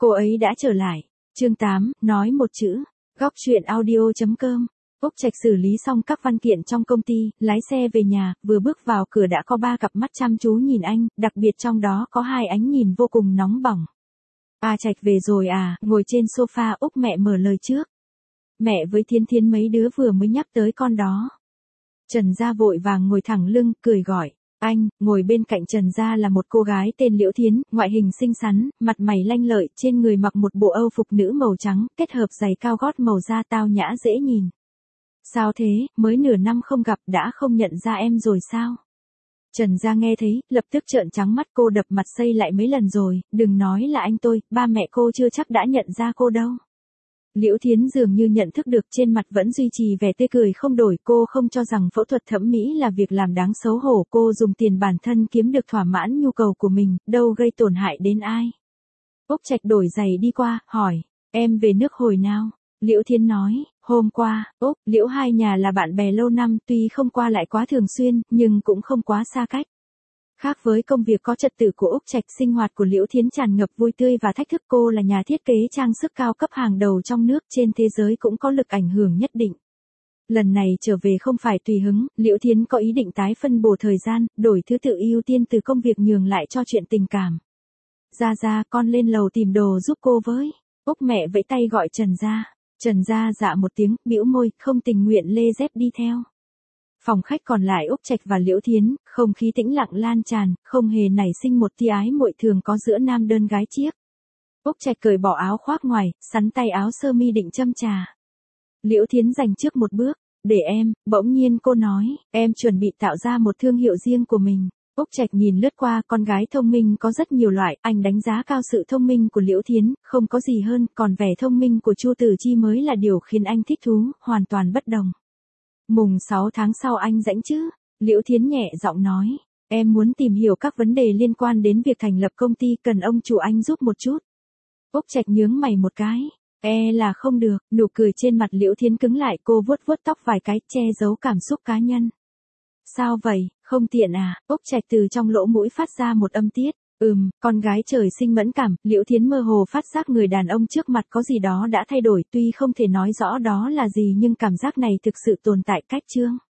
cô ấy đã trở lại. Chương 8, nói một chữ. Góc truyện audio.com. Úc Trạch xử lý xong các văn kiện trong công ty, lái xe về nhà, vừa bước vào cửa đã có 3 cặp mắt chăm chú nhìn anh, đặc biệt trong đó có 2 ánh nhìn vô cùng nóng bỏng. A Trạch về rồi à, ngồi trên sofa Úc mẹ mở lời trước. Mẹ với Thiên Thiên mấy đứa vừa mới nhắc tới con đó. Trần Gia vội vàng ngồi thẳng lưng, cười gọi. Anh, ngồi bên cạnh Trần Gia là một cô gái tên Liễu Thiến, ngoại hình xinh xắn, mặt mày lanh lợi, trên người mặc một bộ âu phục nữ màu trắng, kết hợp giày cao gót màu da tao nhã dễ nhìn. Sao thế, mới nửa năm không gặp đã không nhận ra em rồi sao? Trần Gia nghe thấy, lập tức trợn trắng mắt, cô đập mặt xây lại mấy lần rồi, đừng nói là anh tôi, ba mẹ cô chưa chắc đã nhận ra cô đâu. Liễu Thiến dường như nhận thức được, trên mặt vẫn duy trì vẻ tươi cười không đổi, cô không cho rằng phẫu thuật thẩm mỹ là việc làm đáng xấu hổ, cô dùng tiền bản thân kiếm được thỏa mãn nhu cầu của mình, đâu gây tổn hại đến ai. Úc Trạch đổi giày đi qua, hỏi, em về nước hồi nào? Liễu Thiến nói, hôm qua. Úc, Liễu hai nhà là bạn bè lâu năm, tuy không qua lại quá thường xuyên, nhưng cũng không quá xa cách. Khác với công việc có trật tự của Úc Trạch, sinh hoạt của Liễu Thiến tràn ngập vui tươi và thách thức. Cô là nhà thiết kế trang sức cao cấp hàng đầu trong nước, trên thế giới cũng có lực ảnh hưởng nhất định. Lần này trở về không phải tùy hứng, Liễu Thiến có ý định tái phân bổ thời gian, đổi thứ tự ưu tiên từ công việc nhường lại cho chuyện tình cảm. Gia, con lên lầu tìm đồ giúp cô với. Úc mẹ vẫy tay gọi Trần Gia. Trần Gia dạ một tiếng, bĩu môi, không tình nguyện lê dép đi theo. Phòng khách còn lại Úc Trạch và Liễu Thiến, không khí tĩnh lặng lan tràn, không hề nảy sinh một tia ái muội thường có giữa nam đơn gái chiếc. Úc Trạch cởi bỏ áo khoác ngoài, sắn tay áo sơ mi định châm trà. Liễu Thiến giành trước một bước, để em, bỗng nhiên cô nói, em chuẩn bị tạo ra một thương hiệu riêng của mình. Úc Trạch nhìn lướt qua, con gái thông minh có rất nhiều loại, anh đánh giá cao sự thông minh của Liễu Thiến, không có gì hơn, còn vẻ thông minh của Chu Tử Chi mới là điều khiến anh thích thú, hoàn toàn bất đồng. Mùng 6 tháng sau anh rảnh chứ? Liễu Thiến nhẹ giọng nói, em muốn tìm hiểu các vấn đề liên quan đến việc thành lập công ty, cần ông chủ anh giúp một chút. Úc Trạch nhướng mày một cái, là không được, nụ cười trên mặt Liễu Thiến cứng lại, cô vuốt vuốt tóc vài cái, che giấu cảm xúc cá nhân. Sao vậy, không tiện à? Úc Trạch từ trong lỗ mũi phát ra một âm tiết. Con gái trời sinh mẫn cảm, Liễu Thiến mơ hồ phát giác người đàn ông trước mặt có gì đó đã thay đổi, tuy không thể nói rõ đó là gì nhưng cảm giác này thực sự tồn tại cách chương.